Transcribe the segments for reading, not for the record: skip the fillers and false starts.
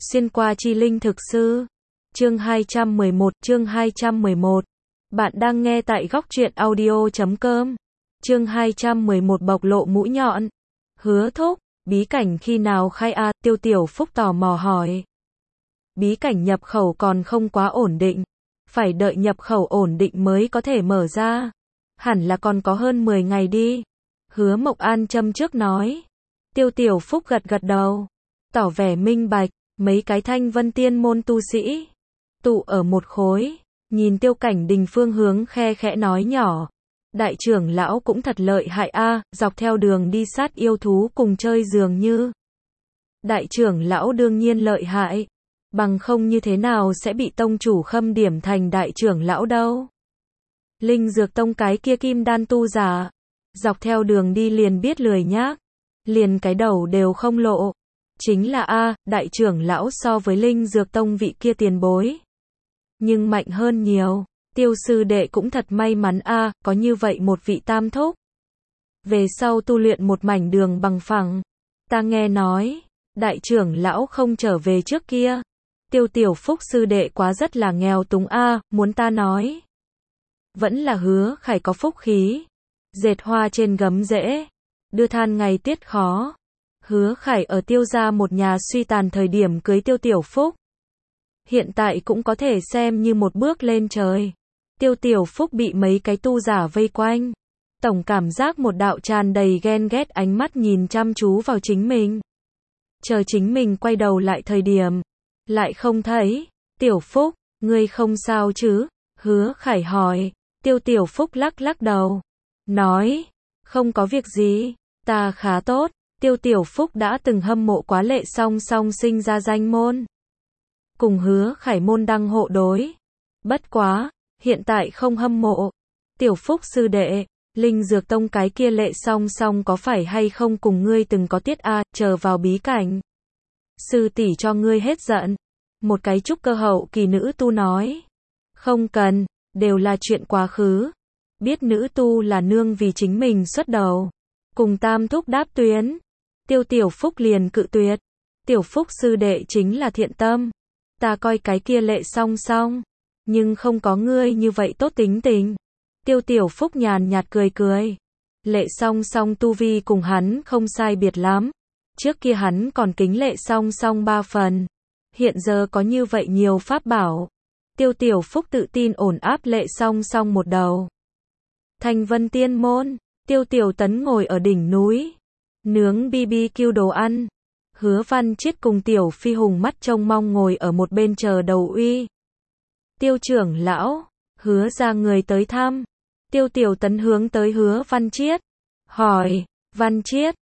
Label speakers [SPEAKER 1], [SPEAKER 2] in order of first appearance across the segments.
[SPEAKER 1] Xuyên qua chi linh thực sư. Chương 211. Bạn đang nghe tại góc truyện audio.com. Chương 211 bộc lộ mũi nhọn. Hứa thúc, bí cảnh khi nào khai a? Tiêu Tiểu Phúc tò mò hỏi. Bí cảnh nhập khẩu còn không quá ổn định. Phải đợi nhập khẩu ổn định mới có thể mở ra. Hẳn là còn có hơn 10 ngày đi. Hứa Mộc An châm trước nói. Tiêu Tiểu Phúc gật gật đầu. Tỏ vẻ minh bạch. Mấy cái Thanh Vân Tiên môn tu sĩ tụ ở một khối, nhìn Tiêu Cảnh Đình phương hướng khe khẽ nói nhỏ. Đại trưởng lão cũng thật lợi hại a, dọc theo đường đi sát yêu thú cùng chơi dường như. Đại trưởng lão đương nhiên lợi hại, bằng không như thế nào sẽ bị tông chủ khâm điểm thành đại trưởng lão đâu. Linh Dược Tông cái kia kim đan tu giả, dọc theo đường đi liền biết lười nhác, liền cái đầu đều không lộ. Chính là đại trưởng lão so với Linh Dược Tông vị kia tiền bối. Nhưng mạnh hơn nhiều, Tiêu sư đệ cũng thật may mắn có như vậy một vị tam thúc. Về sau tu luyện một mảnh đường bằng phẳng. Ta nghe nói, đại trưởng lão không trở về trước kia. Tiêu Tiểu Phúc sư đệ quá rất là nghèo túng muốn ta nói. Vẫn là Hứa Khải có phúc khí. Dệt hoa trên gấm rễ, đưa than ngày tiết khó. Hứa Khải ở Tiêu gia một nhà suy tàn thời điểm cưới Tiêu Tiểu Phúc. Hiện tại cũng có thể xem như một bước lên trời. Tiêu Tiểu Phúc bị mấy cái tu giả vây quanh. Tổng cảm giác một đạo tràn đầy ghen ghét ánh mắt nhìn chăm chú vào chính mình. Chờ chính mình quay đầu lại thời điểm. Lại không thấy. Tiểu Phúc, ngươi không sao chứ? Hứa Khải hỏi. Tiêu Tiểu Phúc lắc lắc đầu. Nói, không có việc gì, ta khá tốt. Tiêu Tiểu Phúc đã từng hâm mộ quá Lệ Song Song sinh ra danh môn. Cùng Hứa Khải môn đăng hộ đối. Bất quá, hiện tại không hâm mộ. Tiểu Phúc sư đệ, Linh Dược Tông cái kia Lệ Song Song có phải hay không cùng ngươi từng có tiết chờ vào bí cảnh. Sư tỷ cho ngươi hết giận. Một cái trúc cơ hậu kỳ nữ tu nói. Không cần, đều là chuyện quá khứ. Biết nữ tu là nương vì chính mình xuất đầu. Cùng tam thúc đáp tuyến. Tiêu Tiểu Phúc liền cự tuyệt. Tiểu Phúc sư đệ chính là thiện tâm. Ta coi cái kia Lệ Song Song. Nhưng không có ngươi như vậy tốt tính tình. Tiêu Tiểu Phúc nhàn nhạt cười cười. Lệ Song Song tu vi cùng hắn không sai biệt lắm. Trước kia hắn còn kính Lệ Song Song 3 phần. Hiện giờ có như vậy nhiều pháp bảo. Tiêu Tiểu Phúc tự tin ổn áp Lệ Song Song một đầu. Thanh Vân Tiên môn. Tiêu Tiểu Tấn ngồi ở đỉnh núi. Nướng BBQ đồ ăn. Hứa Văn Chiết cùng Tiểu Phi Hùng mắt trông mong ngồi ở một bên chờ đầu uy. Tiêu trưởng lão, Hứa ra người tới thăm. Tiêu Tiểu Tấn hướng tới Hứa Văn Chiết. Hỏi, Văn Chiết,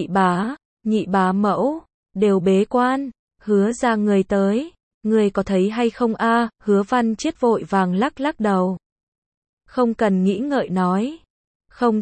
[SPEAKER 1] nhị bá mẫu, đều bế quan. Hứa ra người tới, người có thấy hay không Hứa Văn Chiết vội vàng lắc lắc đầu. Không cần nghĩ ngợi nói. Không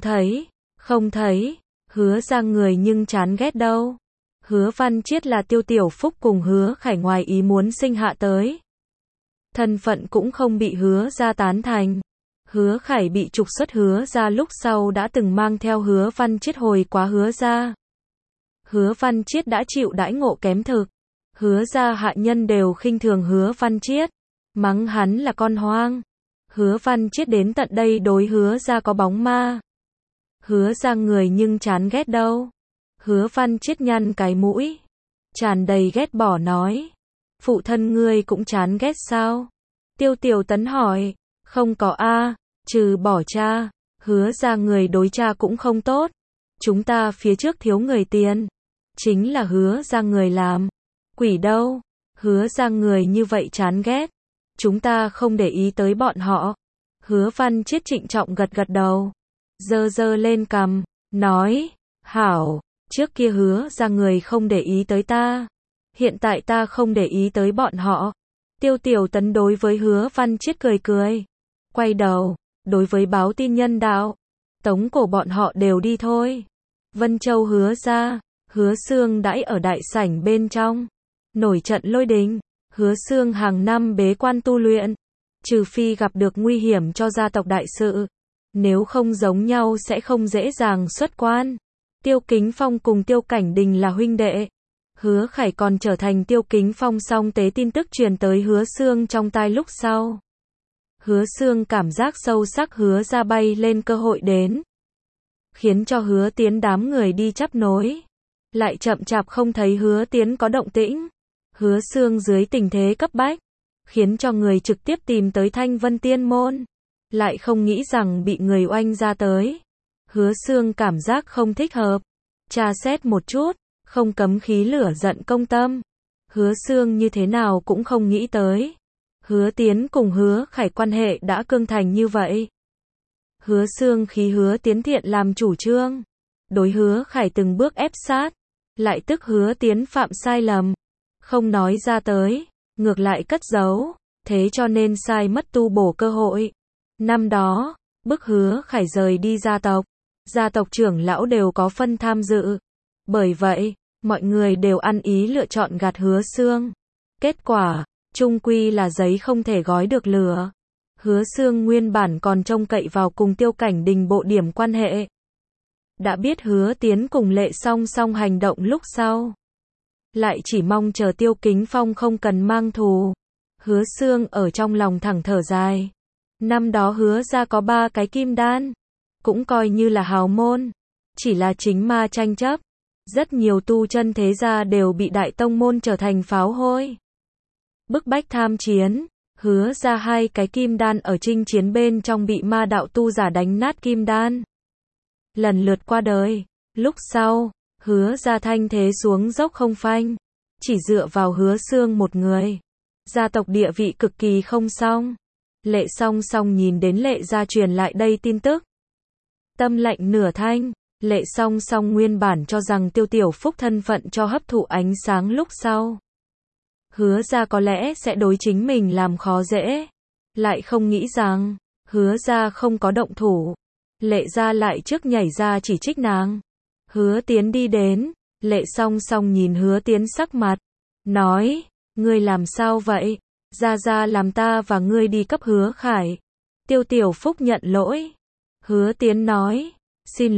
[SPEAKER 1] thấy. Hứa ra người nhưng chán ghét đâu. Hứa Văn Chiết là Tiêu Tiểu Phúc cùng Hứa Khải ngoài ý muốn sinh hạ tới. Thân phận cũng không bị Hứa ra tán thành. Hứa Khải bị trục xuất Hứa ra lúc sau đã từng mang theo Hứa Văn Chiết hồi quá Hứa ra. Hứa Văn Chiết đã chịu đãi ngộ kém thực. Hứa ra hạ nhân đều khinh thường Hứa Văn Chiết, mắng hắn là con hoang. Hứa Văn Chiết đến tận đây đối Hứa ra có bóng ma. Hứa ra người nhưng chán ghét đâu. Hứa Văn Chiết nhăn cái mũi, tràn đầy ghét bỏ nói. Phụ thân ngươi cũng chán ghét sao? Tiêu Tiểu Tấn hỏi. Không có trừ bỏ cha. Hứa ra người đối cha cũng không tốt. Chúng ta phía trước thiếu người tiền. Chính là Hứa ra người làm. Quỷ đâu? Hứa ra người như vậy chán ghét. Chúng ta không để ý tới bọn họ. Hứa Văn Chiết trịnh trọng gật gật đầu. Giơ lên cằm, nói. Hảo, trước kia Hứa ra người không để ý tới ta. Hiện tại ta không để ý tới bọn họ. Tiêu Tiểu Tấn đối với Hứa Văn Chiết cười cười. Quay đầu, đối với báo tin nhân đạo. Tống cổ bọn họ đều đi thôi. Vân Châu Hứa ra, Hứa Xương đãi ở đại sảnh bên trong. Nổi trận lôi đình. Hứa Xương hàng năm bế quan tu luyện. Trừ phi gặp được nguy hiểm cho gia tộc đại sự. Nếu không giống nhau sẽ không dễ dàng xuất quan. Tiêu Kính Phong cùng Tiêu Cảnh Đình là huynh đệ. Hứa Khải còn trở thành Tiêu Kính Phong song tế tin tức truyền tới Hứa Xương trong tai lúc sau. Hứa Xương cảm giác sâu sắc Hứa ra bay lên cơ hội đến, khiến cho Hứa Tiến đám người đi chắp nối. Lại chậm chạp không thấy Hứa Tiến có động tĩnh. Hứa Xương dưới tình thế cấp bách, khiến cho người trực tiếp tìm tới Thanh Vân Tiên Môn. Lại không nghĩ rằng bị người oanh ra tới. Hứa Xương cảm giác không thích hợp. Tra xét một chút, không cấm khí lửa giận công tâm. Hứa Xương như thế nào cũng không nghĩ tới. Hứa Tiến cùng Hứa Khải quan hệ đã cương thành như vậy. Hứa Xương khí Hứa Tiến thiện làm chủ trương. Đối Hứa Khải từng bước ép sát. Lại tức Hứa Tiến phạm sai lầm. Không nói ra tới, ngược lại cất giấu. Thế cho nên sai mất tu bổ cơ hội. Năm đó, bức Hứa Khải rời đi gia tộc trưởng lão đều có phân tham dự. Bởi vậy, mọi người đều ăn ý lựa chọn gạt Hứa Xương. Kết quả, chung quy là giấy không thể gói được lửa. Hứa Xương nguyên bản còn trông cậy vào cùng Tiêu Cảnh Đình bộ điểm quan hệ. Đã biết Hứa Tiến cùng Lệ song song hành động lúc sau. Lại chỉ mong chờ Tiêu Kính Phong không cần mang thù. Hứa Xương ở trong lòng thẳng thở dài. Năm đó Hứa ra có 3 cái kim đan. Cũng coi như là hào môn. Chỉ là chính ma tranh chấp. Rất nhiều tu chân thế gia đều bị đại tông môn trở thành pháo hôi. Bức bách tham chiến. Hứa ra 2 cái kim đan ở chinh chiến bên trong bị ma đạo tu giả đánh nát kim đan. Lần lượt qua đời. Lúc sau, Hứa ra thanh thế xuống dốc không phanh. Chỉ dựa vào Hứa Xương một người. Gia tộc địa vị cực kỳ không xong. Lệ song song nhìn đến Lệ gia truyền lại đây tin tức. Tâm lạnh nửa thanh. Lệ song song nguyên bản cho rằng Tiêu Tiểu Phúc thân phận cho hấp thụ ánh sáng lúc sau. Hứa ra có lẽ sẽ đối chính mình làm khó dễ. Lại không nghĩ rằng, Hứa ra không có động thủ. Lệ ra lại trước nhảy ra chỉ trích nàng. Hứa Tiến đi đến, Lệ song song nhìn Hứa Tiến sắc mặt. Nói, ngươi làm sao vậy? Ra làm ta và ngươi đi cấp Hứa Khải. Tiêu Tiểu Phúc nhận lỗi. Hứa Tiến nói, xin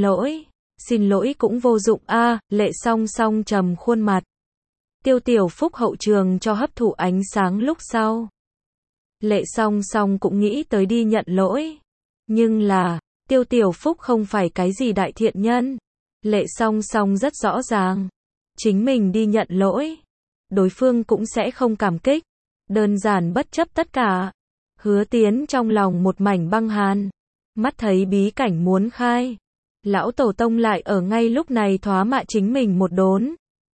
[SPEAKER 1] lỗi cũng vô dụng a. Lệ song song trầm khuôn mặt. Tiêu Tiểu Phúc hậu trường cho hấp thụ ánh sáng lúc sau. Lệ song song cũng nghĩ tới đi nhận lỗi. Nhưng là, Tiêu Tiểu Phúc không phải cái gì đại thiện nhân. Lệ song song rất rõ ràng. Chính mình đi nhận lỗi. Đối phương cũng sẽ không cảm kích. Đơn giản bất chấp tất cả. Hứa Tiến trong lòng một mảnh băng hàn. Mắt thấy bí cảnh muốn khai. Lão tổ tông lại ở ngay lúc này thoá mạ chính mình một đốn.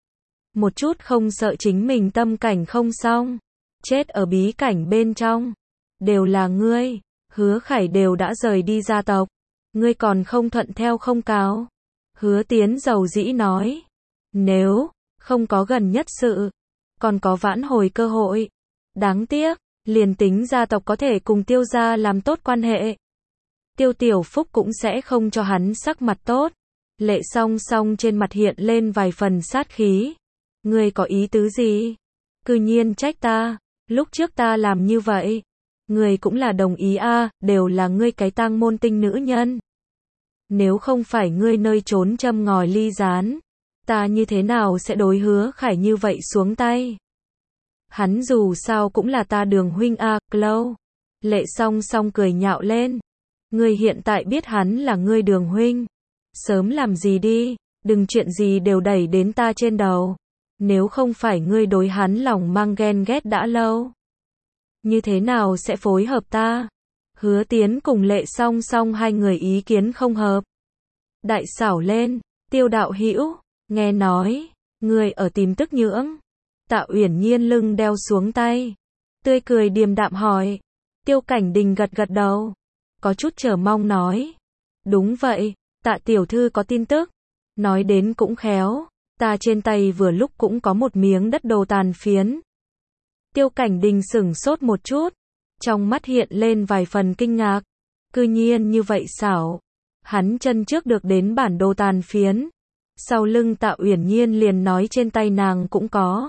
[SPEAKER 1] Một chút không sợ chính mình tâm cảnh không xong. Chết ở bí cảnh bên trong. Đều là ngươi. Hứa Khải đều đã rời đi gia tộc. Ngươi còn không thuận theo không cáo. Hứa Tiến dầu dĩ nói. Nếu không có gần nhất sự. Còn có vãn hồi cơ hội. Đáng tiếc. Liền tính gia tộc có thể cùng Tiêu gia làm tốt quan hệ. Tiêu Tiểu Phúc cũng sẽ không cho hắn sắc mặt tốt. Lệ song song trên mặt hiện lên vài phần sát khí. Ngươi có ý tứ gì? Cư nhiên trách ta. Lúc trước ta làm như vậy. Ngươi cũng là đồng ý a, đều là ngươi cái tang môn tinh nữ nhân. Nếu không phải ngươi nơi trốn châm ngòi ly gián. Ta như thế nào sẽ đối Hứa Khải như vậy xuống tay? Hắn dù sao cũng là ta Đường huynh a, Clow. Lệ song song cười nhạo lên. Ngươi hiện tại biết hắn là ngươi Đường huynh. Sớm làm gì đi, đừng chuyện gì đều đẩy đến ta trên đầu. Nếu không phải ngươi đối hắn lòng mang ghen ghét đã lâu. Như thế nào sẽ phối hợp ta? Hứa Tiến cùng Lệ song song 2 người ý kiến không hợp. Đại xảo lên, Tiêu đạo hữu, nghe nói, ngươi ở tìm tức nhưỡng. Tạ Uyển Nhiên lưng đeo xuống tay. Tươi cười điềm đạm hỏi. Tiêu Cảnh Đình gật gật đầu. Có chút chờ mong nói. Đúng vậy, Tạ tiểu thư có tin tức. Nói đến cũng khéo. Ta trên tay vừa lúc cũng có một miếng đất đồ tàn phiến. Tiêu Cảnh Đình sửng sốt một chút. Trong mắt hiện lên vài phần kinh ngạc. Cư nhiên như vậy xảo. Hắn chân trước được đến bản đồ tàn phiến. Sau lưng Tạ Uyển Nhiên liền nói trên tay nàng cũng có.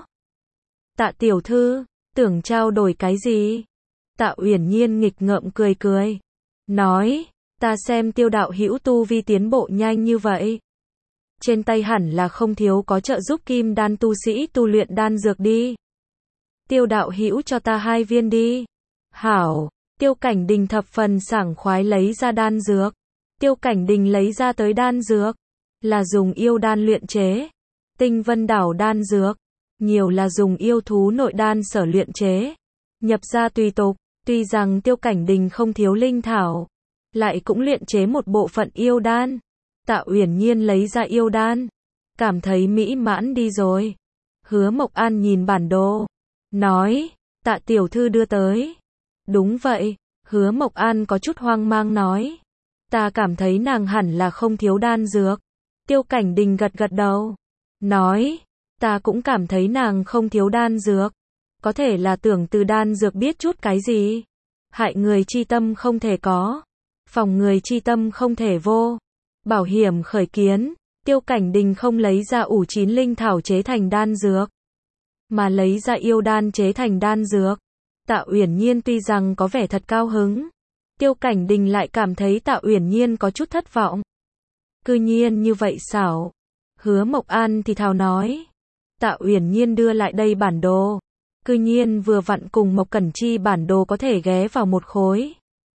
[SPEAKER 1] Tạ tiểu thư, tưởng trao đổi cái gì? Tạ Uyển Nhiên nghịch ngợm cười cười. Nói, ta xem Tiêu đạo hữu tu vi tiến bộ nhanh như vậy. trên tay hẳn là không thiếu có trợ giúp kim đan tu sĩ tu luyện đan dược đi. Tiêu đạo hữu cho ta 2 viên đi. Hảo, Tiêu Cảnh Đình thập phần sảng khoái lấy ra đan dược. Tiêu Cảnh Đình lấy ra tới đan dược, là dùng yêu đan luyện chế. Tinh Vân Đảo đan dược, nhiều là dùng yêu thú nội đan sở luyện chế. Nhập ra tùy tục, tuy rằng Tiêu Cảnh Đình không thiếu linh thảo, lại cũng luyện chế một bộ phận yêu đan. Tạ Uyển Nhiên lấy ra yêu đan, cảm thấy mỹ mãn đi rồi. Hứa Mộc An nhìn bản đồ, nói, Tạ tiểu thư đưa tới. Đúng vậy, Hứa Mộc An có chút hoang mang nói. Ta cảm thấy nàng hẳn là không thiếu đan dược. Tiêu Cảnh Đình gật gật đầu, nói, ta cũng cảm thấy nàng không thiếu đan dược. Có thể là tưởng từ đan dược biết chút cái gì. Hại người chi tâm không thể có, phòng người chi tâm không thể vô. Bảo hiểm khởi kiến, Tiêu Cảnh Đình không lấy ra ủ chín linh thảo chế thành đan dược, mà lấy ra yêu đan chế thành đan dược. Tạ Uyển Nhiên tuy rằng có vẻ thật cao hứng, Tiêu Cảnh Đình lại cảm thấy Tạ Uyển Nhiên có chút thất vọng. Cư nhiên như vậy xảo. Hứa Mộc An thì thào nói. Tạ Uyển Nhiên đưa lại đây bản đồ, cư nhiên vừa vặn cùng Mộc Cẩn Chi bản đồ có thể ghé vào một khối.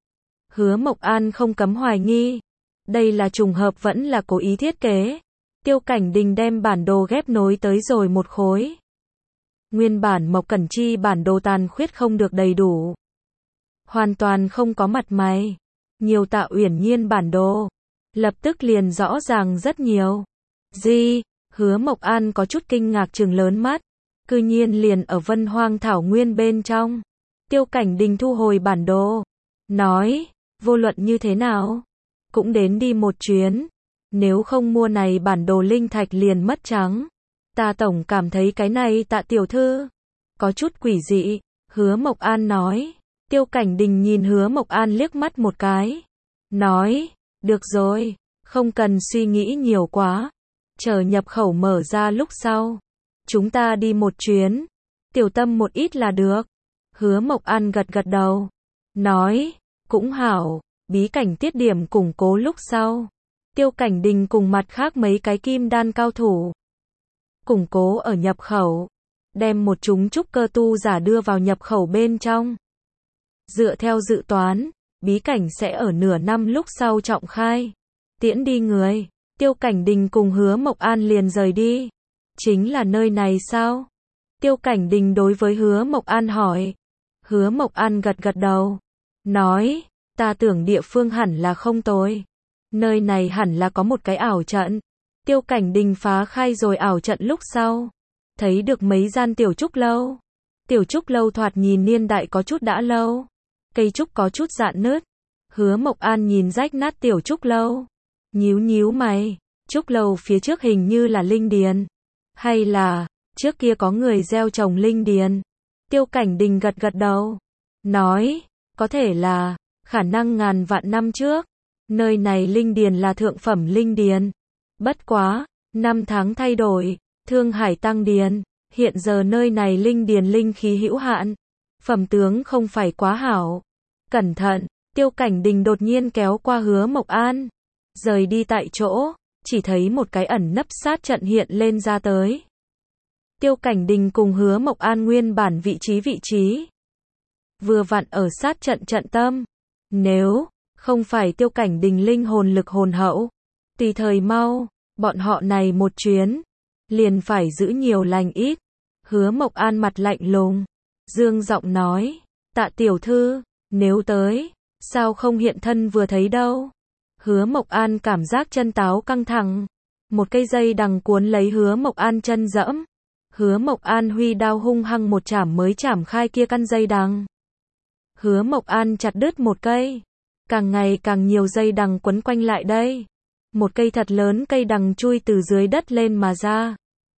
[SPEAKER 1] Hứa Mộc An không cấm hoài nghi, đây là trùng hợp vẫn là cố ý thiết kế. Tiêu Cảnh Đình đem bản đồ ghép nối tới rồi một khối. Nguyên bản Mộc Cẩn Chi bản đồ tàn khuyết không được đầy đủ, hoàn toàn không có mặt mày. Nhiều Tạ Uyển Nhiên bản đồ, lập tức liền rõ ràng rất nhiều. Gì? Hứa Mộc An có chút kinh ngạc trừng lớn mắt, cư nhiên liền ở Vân Hoang Thảo Nguyên bên trong. Tiêu Cảnh Đình thu hồi bản đồ, nói, vô luận như thế nào, cũng đến đi một chuyến, nếu không mua này bản đồ linh thạch liền mất trắng. Ta tổng cảm thấy cái này Tạ tiểu thư có chút quỷ dị. Hứa Mộc An nói. Tiêu Cảnh Đình nhìn Hứa Mộc An liếc mắt một cái, nói, được rồi, không cần suy nghĩ nhiều quá, chờ nhập khẩu mở ra lúc sau, chúng ta đi một chuyến, tiểu tâm một ít là được. Hứa Mộc An gật gật đầu, nói, cũng hảo. Bí cảnh tiết điểm củng cố lúc sau, Tiêu Cảnh Đình cùng mặt khác mấy cái kim đan cao thủ củng cố ở nhập khẩu, đem một chúng trúc cơ tu giả đưa vào nhập khẩu bên trong. Dựa theo dự toán, bí cảnh sẽ ở nửa năm lúc sau trọng khai. Tiễn đi người, Tiêu Cảnh Đình cùng Hứa Mộc An liền rời đi. Chính là nơi này sao? Tiêu Cảnh Đình đối với Hứa Mộc An hỏi. Hứa Mộc An gật gật đầu, nói, ta tưởng địa phương hẳn là không tồi. Nơi này hẳn là có một cái ảo trận. Tiêu Cảnh Đình phá khai rồi ảo trận lúc sau, thấy được mấy gian tiểu trúc lâu. Tiểu trúc lâu thoạt nhìn niên đại có chút đã lâu, cây trúc có chút rạn nứt. Hứa Mộc An nhìn rách nát tiểu trúc lâu, nhíu nhíu mày, trúc lâu phía trước hình như là linh điền, hay là trước kia có người gieo trồng linh điền. Tiêu Cảnh Đình gật gật đầu, nói, có thể là, khả năng ngàn vạn năm trước, nơi này linh điền là thượng phẩm linh điền. Bất quá, năm tháng thay đổi, Thương Hải tăng điền, hiện giờ nơi này linh điền linh khí hữu hạn, phẩm tướng không phải quá hảo. Cẩn thận, Tiêu Cảnh Đình đột nhiên kéo qua Hứa Mộc An, rời đi tại chỗ, chỉ thấy một cái ẩn nấp sát trận hiện lên ra tới. Tiêu Cảnh Đình cùng Hứa Mộc An nguyên bản vị trí vừa vặn ở sát trận trận tâm. Nếu không phải Tiêu Cảnh Đình linh hồn lực hồn hậu, tùy thời mau, bọn họ này một chuyến liền phải giữ nhiều lành ít. Hứa Mộc An mặt lạnh lùng, dương giọng nói, Tạ tiểu thư, nếu tới, sao không hiện thân vừa thấy đâu. Hứa Mộc An cảm giác chân táo căng thẳng, một cây dây đằng cuốn lấy Hứa Mộc An chân dẫm. Hứa Mộc An huy đao hung hăng một chảm mới chảm khai kia căn dây đằng. Hứa Mộc An chặt đứt một cây, càng ngày càng nhiều dây đằng quấn quanh lại đây. Một cây thật lớn cây đằng chui từ dưới đất lên mà ra.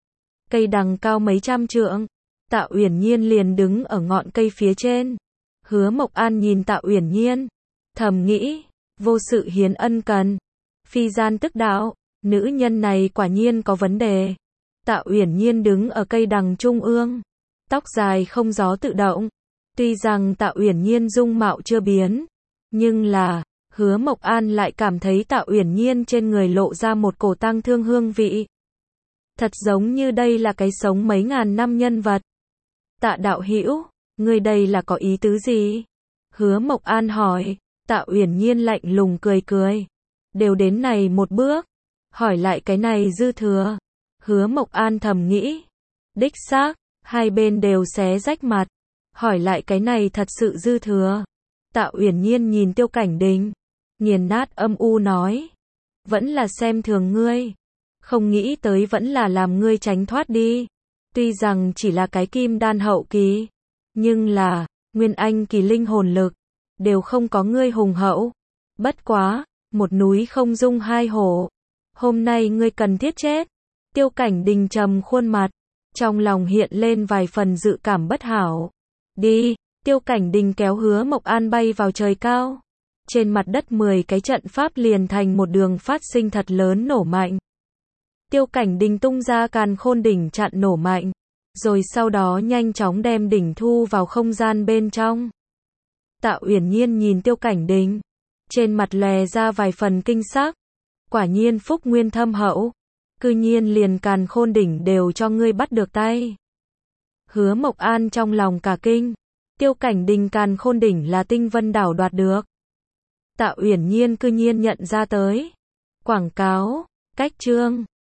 [SPEAKER 1] Cây đằng cao mấy trăm trượng, Tạ Uyển Nhiên liền đứng ở ngọn cây phía trên. Hứa Mộc An nhìn Tạ Uyển Nhiên, thầm nghĩ, vô sự hiến ân cần, phi gian tức đạo, nữ nhân này quả nhiên có vấn đề. Tạ Uyển Nhiên đứng ở cây đằng trung ương, tóc dài không gió tự động. Tuy rằng Tạ Uyển Nhiên dung mạo chưa biến, nhưng là, Hứa Mộc An lại cảm thấy Tạ Uyển Nhiên trên người lộ ra một cổ tang thương hương vị. Thật giống như đây là cái sống mấy ngàn năm nhân vật. Tạ đạo hữu, ngươi đây là có ý tứ gì? Hứa Mộc An hỏi. Tạ Uyển Nhiên lạnh lùng cười cười. Đều đến này một bước, hỏi lại cái này dư thừa. Hứa Mộc An thầm nghĩ. Đích xác, hai bên đều xé rách mặt. Hỏi lại cái này thật sự dư thừa. Tạ Uyển Nhiên nhìn Tiêu Cảnh Đình, nghiền nát âm u nói. Vẫn là xem thường ngươi. Không nghĩ tới vẫn là làm ngươi tránh thoát đi. Tuy rằng chỉ là cái kim đan hậu kỳ, nhưng là, nguyên anh kỳ linh hồn lực, đều không có ngươi hùng hậu. Bất quá, một núi không dung hai hổ. Hôm nay ngươi cần thiết chết. Tiêu Cảnh Đình trầm khuôn mặt, trong lòng hiện lên vài phần dự cảm bất hảo. Đi, Tiêu Cảnh Đình kéo Hứa Mộc An bay vào trời cao. Trên mặt đất 10 cái trận pháp liền thành một đường phát sinh thật lớn nổ mạnh. Tiêu Cảnh Đình tung ra càn khôn đỉnh chặn nổ mạnh, rồi sau đó nhanh chóng đem đỉnh thu vào không gian bên trong. Tạ Uyển Nhiên nhìn Tiêu Cảnh Đình, trên mặt lòe ra vài phần kinh sắc. Quả nhiên phúc nguyên thâm hậu, cư nhiên liền càn khôn đỉnh đều cho ngươi bắt được tay. Hứa Mộc An trong lòng cả kinh, Tiêu Cảnh Đình càn khôn đỉnh là Tinh Vân Đảo đoạt được. Tạ Uyển Nhiên cư nhiên nhận ra tới. Quảng cáo, cách chương